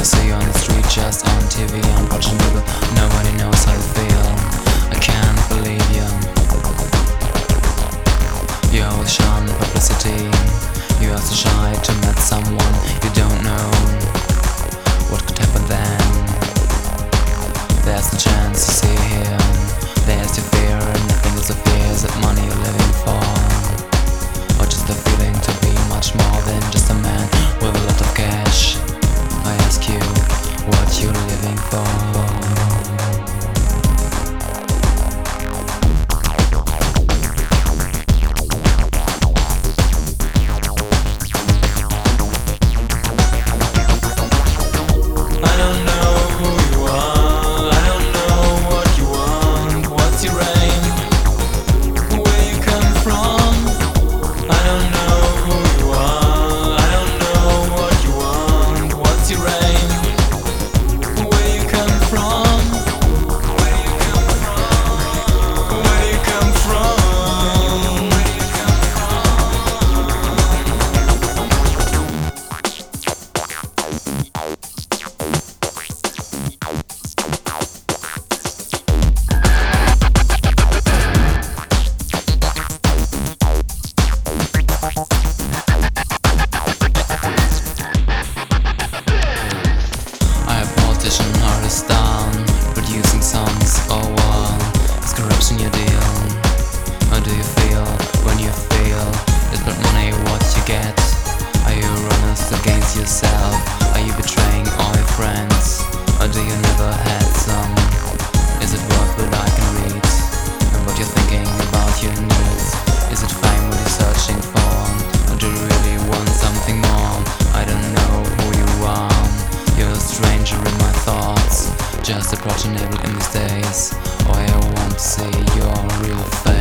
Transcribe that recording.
see you on the street, just on TV, unfortunately nobody knows how you feel. I can't believe you. You always shun publicity. You are so shy to meet someone you don't know. What could happen then? There's no chance to see here. There's your fear, and nothing is a fear. Is it money you're living for? Or just the feeling to be much more than just a man with a lot of cash? I ask you, what you're living for? Producing songs, oh wow, is corruption your deal? How do you feel when you feel it's but money what you get? Are you honest against yourself? Are you betraying all your friends? Or do you never had some? Is it worth what I can read? And what you're thinking about your needs? Is it fame what you're searching for? Or do you really want something more? I don't know who you are. You're a stranger in my thoughts, just a project in these days. Oh, I want to see your real face.